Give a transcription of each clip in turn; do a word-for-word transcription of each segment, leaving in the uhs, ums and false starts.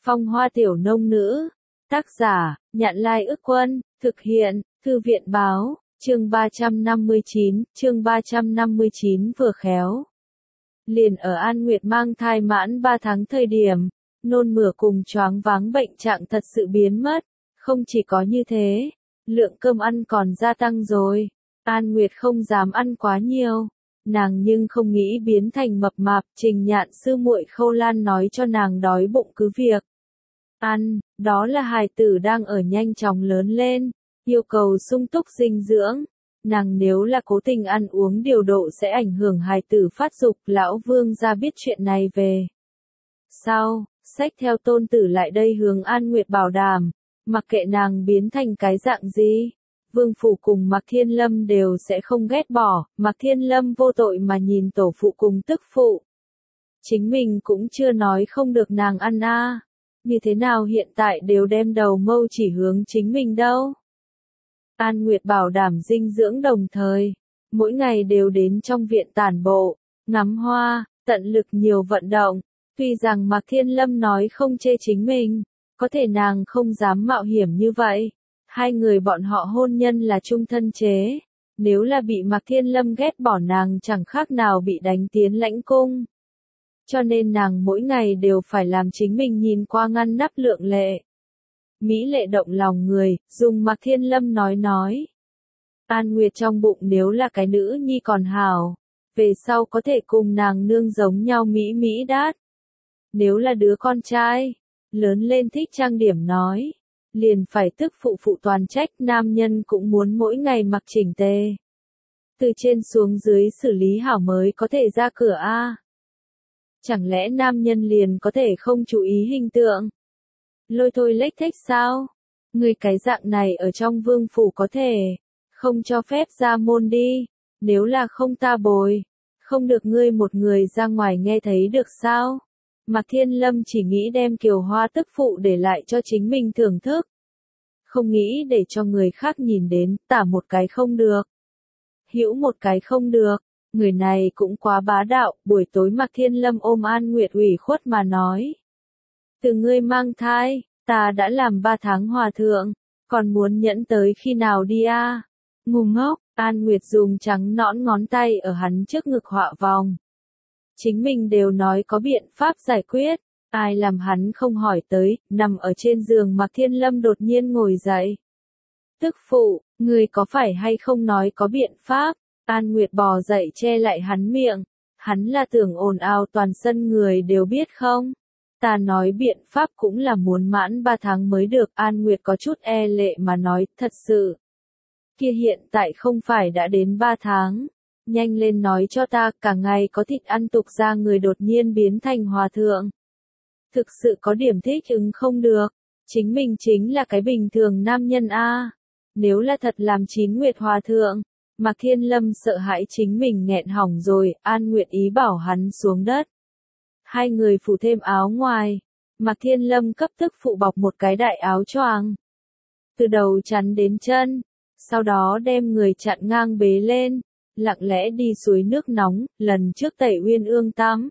Phong Hoa Tiểu Nông Nữ. Tác giả, Nhạn Lai Ức Quân. Thực hiện, Thư viện Báo. Chương ba trăm năm mươi chín, chương ba trăm năm mươi chín vừa khéo. Liền ở An Nguyệt mang thai mãn ba tháng thời điểm, nôn mửa cùng choáng váng bệnh trạng thật sự biến mất. Không chỉ có như thế, lượng cơm ăn còn gia tăng rồi. An Nguyệt không dám ăn quá nhiều. Nàng nhưng không nghĩ biến thành mập mạp. Trình Nhạn sư muội Khâu Lan nói cho nàng đói bụng cứ việc ăn, đó là hài tử đang ở nhanh chóng lớn lên, yêu cầu sung túc dinh dưỡng. Nàng nếu là cố tình ăn uống điều độ sẽ ảnh hưởng hài tử phát dục. Lão Vương gia biết chuyện này về sau, xách theo tôn tử lại đây hướng An Nguyệt bảo đảm, mặc kệ nàng biến thành cái dạng gì, Vương phủ cùng Mạc Thiên Lâm đều sẽ không ghét bỏ. Mạc Thiên Lâm vô tội mà nhìn tổ phụ cùng tức phụ. Chính mình cũng chưa nói không được nàng ăn a, à. Như thế nào hiện tại đều đem đầu mâu chỉ hướng chính mình đâu. An Nguyệt bảo đảm dinh dưỡng đồng thời, mỗi ngày đều đến trong viện tản bộ, ngắm hoa, tận lực nhiều vận động. Tuy rằng Mạc Thiên Lâm nói không chê chính mình, có thể nàng không dám mạo hiểm như vậy. Hai người bọn họ hôn nhân là chung thân chế, nếu là bị Mạc Thiên Lâm ghét bỏ nàng chẳng khác nào bị đánh tiến lãnh cung. Cho nên nàng mỗi ngày đều phải làm chính mình nhìn qua ngăn nắp lượng lệ. Mỹ lệ động lòng người, dùng Mạc Thiên Lâm nói nói. An Nguyệt trong bụng nếu là cái nữ nhi còn hảo, về sau có thể cùng nàng nương giống nhau mỹ mỹ đát. Nếu là đứa con trai, lớn lên thích trang điểm nói, liền phải tức phụ phụ toàn trách. Nam nhân cũng muốn mỗi ngày mặc chỉnh tề, từ trên xuống dưới xử lý hảo mới có thể ra cửa a. À. Chẳng lẽ nam nhân liền có thể không chú ý hình tượng? Lôi thôi lếch thếch sao? Người cái dạng này ở trong vương phủ có thể không cho phép ra môn đi, nếu là không ta bồi, không được ngươi một người ra ngoài nghe thấy được sao? Mạc Thiên Lâm chỉ nghĩ đem Kiều Hoa tức phụ để lại cho chính mình thưởng thức, không nghĩ để cho người khác nhìn đến. Tả một cái không được, hữu một cái không được. Người này cũng quá bá đạo. Buổi tối Mạc Thiên Lâm ôm An Nguyệt ủy khuất mà nói. Từ ngươi mang thai, ta đã làm ba tháng hòa thượng, còn muốn nhẫn tới khi nào đi a? À? Ngu ngốc. An Nguyệt dùng trắng nõn ngón tay ở hắn trước ngực họa vòng. Chính mình đều nói có biện pháp giải quyết, ai làm hắn không hỏi tới. Nằm ở trên giường Mạc Thiên Lâm đột nhiên ngồi dậy. Tức phụ, ngươi có phải hay không nói có biện pháp? An Nguyệt bò dậy che lại hắn miệng. Hắn là tưởng ồn ào toàn sân người đều biết không? Ta nói biện pháp cũng là muốn mãn ba tháng mới được. An Nguyệt có chút e lệ mà nói, thật sự. Kia hiện tại không phải đã đến ba tháng. Nhanh lên nói cho ta, cả ngày có thịt ăn tục ra người đột nhiên biến thành hòa thượng. Thực sự có điểm thích ứng không được. Chính mình chính là cái bình thường nam nhân a. À. Nếu là thật làm chín nguyệt hòa thượng, Mạc Thiên Lâm sợ hãi chính mình nghẹn hỏng rồi. An Nguyệt ý bảo hắn xuống đất. Hai người phủ thêm áo ngoài. Mạc Thiên Lâm cấp tức phụ bọc một cái đại áo choàng, từ đầu chắn đến chân, sau đó đem người chặn ngang bế lên, lặng lẽ đi suối nước nóng. Lần trước tẩy Uyên Ương tắm,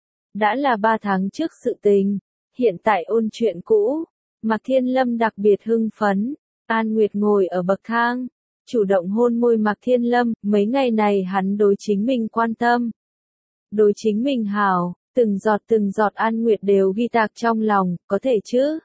đã là ba tháng trước sự tình, hiện tại ôn chuyện cũ. Mạc Thiên Lâm đặc biệt hưng phấn. An Nguyệt ngồi ở bậc thang, chủ động hôn môi Mạc Thiên Lâm. Mấy ngày này hắn đối chính mình quan tâm, đối chính mình hảo, từng giọt từng giọt An Nguyệt đều ghi tạc trong lòng, có thể chứ?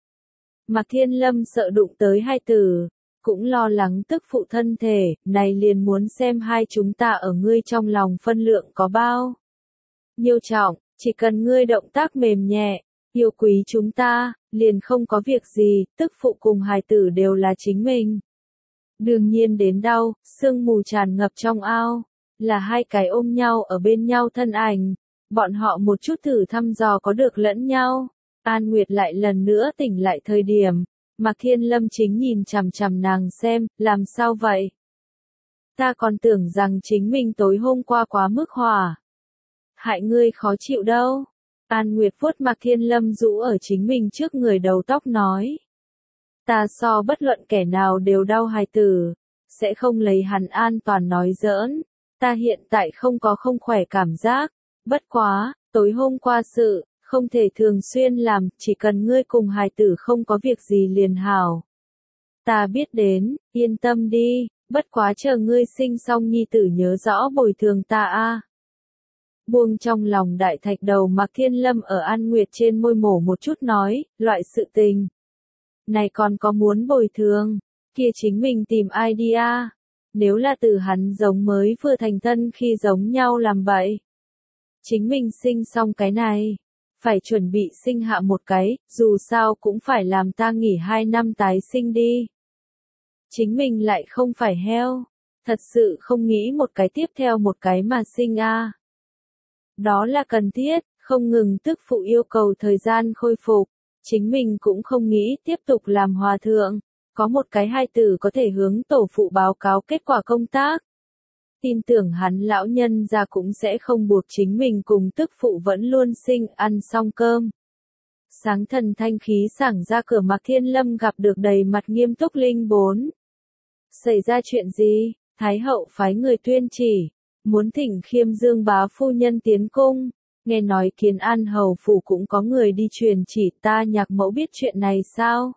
Mạc Thiên Lâm sợ đụng tới hai tử, cũng lo lắng tức phụ thân thể, này liền muốn xem hai chúng ta ở ngươi trong lòng phân lượng có bao nhiêu trọng. Chỉ cần ngươi động tác mềm nhẹ, yêu quý chúng ta, liền không có việc gì. Tức phụ cùng hài tử đều là chính mình. Đương nhiên đến đau, sương mù tràn ngập trong ao, là hai cái ôm nhau ở bên nhau thân ảnh. Bọn họ một chút thử thăm dò có được lẫn nhau. An Nguyệt lại lần nữa tỉnh lại thời điểm, Mạc Thiên Lâm chính nhìn chằm chằm nàng xem. Làm sao vậy? Ta còn tưởng rằng chính mình tối hôm qua quá mức hỏa, hại ngươi khó chịu đâu. An Nguyệt vuốt Mạc Thiên Lâm rũ ở chính mình trước người đầu tóc nói. Ta so bất luận kẻ nào đều đau hài tử, sẽ không lấy hắn an toàn nói giỡn. Ta hiện tại không có không khỏe cảm giác, bất quá, tối hôm qua sự, không thể thường xuyên làm, chỉ cần ngươi cùng hài tử không có việc gì liền hảo. Ta biết đến, yên tâm đi, bất quá chờ ngươi sinh xong nhi tử nhớ rõ bồi thường ta a. Buông trong lòng đại thạch đầu Mạc Thiên Lâm ở An Nguyệt trên môi mổ một chút nói, loại sự tình này còn có muốn bồi thường, kia chính mình tìm ai đi a? Nếu là từ hắn giống mới vừa thành thân khi giống nhau làm vậy. Chính mình sinh xong cái này, phải chuẩn bị sinh hạ một cái, dù sao cũng phải làm ta nghỉ hai năm tái sinh đi. Chính mình lại không phải heo, thật sự không nghĩ một cái tiếp theo một cái mà sinh a. Đó là cần thiết, không ngừng tức phụ yêu cầu thời gian khôi phục, chính mình cũng không nghĩ tiếp tục làm hòa thượng, có một cái hai tử có thể hướng tổ phụ báo cáo kết quả công tác. Tin tưởng hắn lão nhân ra cũng sẽ không buộc chính mình cùng tức phụ vẫn luôn sinh ăn xong cơm. Sáng thần thanh khí sảng ra cửa Mạc Thiên Lâm gặp được đầy mặt nghiêm túc Linh Bốn. Xảy ra chuyện gì? Thái hậu phái người tuyên chỉ, muốn thỉnh Khiêm Dương bá phu nhân tiến cung, nghe nói Kiến An hầu phủ cũng có người đi truyền chỉ, ta Nhạc mẫu biết chuyện này sao?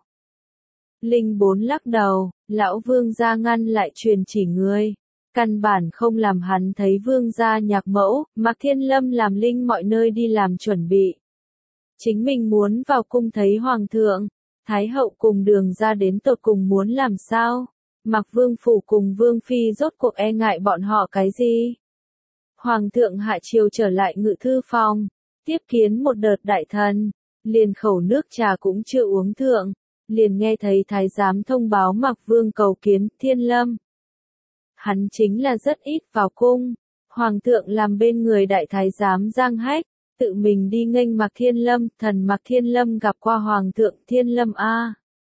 Linh Bốn lắc đầu, lão vương gia ngăn lại truyền chỉ người. Căn bản không làm hắn thấy vương gia Nhạc mẫu, Mạc Thiên Lâm làm linh mọi nơi đi làm chuẩn bị. Chính mình muốn vào cung thấy hoàng thượng, thái hậu cùng đường ra đến tột cùng muốn làm sao? Mạc vương phủ cùng vương phi rốt cuộc e ngại bọn họ cái gì? Hoàng thượng hạ triều trở lại ngự thư phòng, tiếp kiến một đợt đại thần, liền khẩu nước trà cũng chưa uống thượng, liền nghe thấy thái giám thông báo Mạc vương cầu kiến Thiên Lâm. Hắn chính là rất ít vào cung, hoàng thượng làm bên người đại thái giám Giang Hách, tự mình đi nghênh Mạc Thiên Lâm, thần Mạc Thiên Lâm gặp qua hoàng thượng Thiên Lâm a.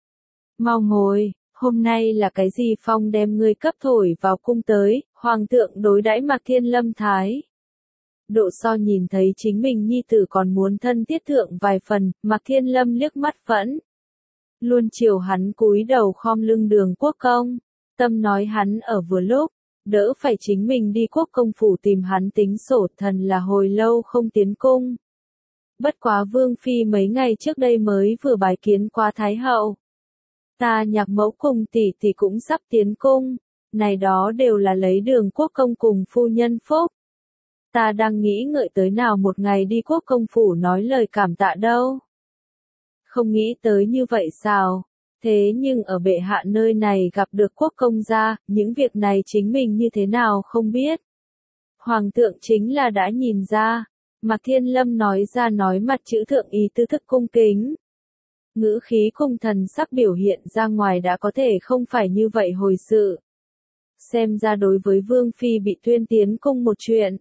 Mau ngồi, hôm nay là cái gì phong đem ngươi cấp thổi vào cung tới, hoàng thượng đối đãi Mạc Thiên Lâm thái. Độ so nhìn thấy chính mình nhi tử còn muốn thân thiết thượng vài phần, Mạc Thiên Lâm liếc mắt vẫn. Luôn chiều hắn cúi đầu khom lưng Đường Quốc Công, tâm nói hắn ở vừa lúc, đỡ phải chính mình đi quốc công phủ tìm hắn tính sổ, thần là hồi lâu không tiến cung. Bất quá vương phi mấy ngày trước đây mới vừa bái kiến qua thái hậu. Ta Nhạc mẫu cùng tỷ tỷ cũng sắp tiến cung, này đó đều là lấy Đường Quốc Công cùng phu nhân phúc. Ta đang nghĩ ngợi tới nào một ngày đi quốc công phủ nói lời cảm tạ đâu. Không nghĩ tới như vậy sao? Thế nhưng ở bệ hạ nơi này gặp được quốc công gia, những việc này chính mình như thế nào không biết. Hoàng thượng chính là đã nhìn ra, Mạc Thiên Lâm nói ra nói mặt chữ thượng ý tư thức cung kính. Ngữ khí cung thần sắc biểu hiện ra ngoài đã có thể không phải như vậy hồi sự. Xem ra đối với Vương Phi bị tuyên tiến cung một chuyện.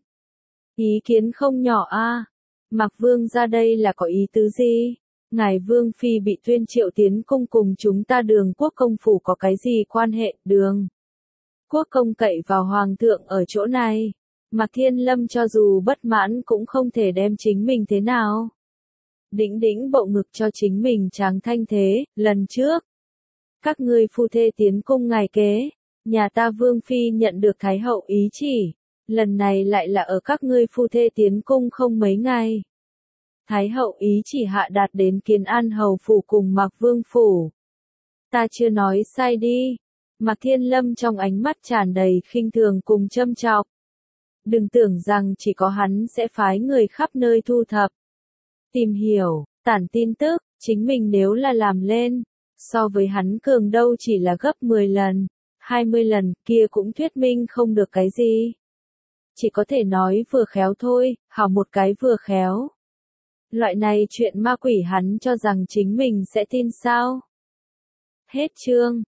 Ý kiến không nhỏ a. À. Mạc Vương ra đây là có ý tứ gì? Ngài Vương Phi bị tuyên triệu tiến cung cùng chúng ta Đường Quốc công phủ có cái gì quan hệ? Đường Quốc công cậy vào Hoàng thượng ở chỗ này. Mạc Thiên Lâm cho dù bất mãn cũng không thể đem chính mình thế nào. Đĩnh đĩnh bộ ngực cho chính mình tráng thanh thế, lần trước. Các ngươi phu thê tiến cung ngày kế, nhà ta Vương Phi nhận được Thái hậu ý chỉ. Lần này lại là ở các ngươi phu thê tiến cung không mấy ngày. Thái hậu ý chỉ hạ đạt đến Kiến An hầu phủ cùng Mạc Vương phủ. Ta chưa nói sai đi. Mạc Thiên Lâm trong ánh mắt tràn đầy khinh thường cùng châm chọc. Đừng tưởng rằng chỉ có hắn sẽ phái người khắp nơi thu thập. Tìm hiểu, tản tin tức, chính mình nếu là làm lên, so với hắn cường đâu chỉ là gấp mười lần, hai mươi lần, kia cũng thuyết minh không được cái gì. Chỉ có thể nói vừa khéo thôi, hảo một cái vừa khéo. Loại này chuyện ma quỷ hắn cho rằng chính mình sẽ tin sao? Hết chương.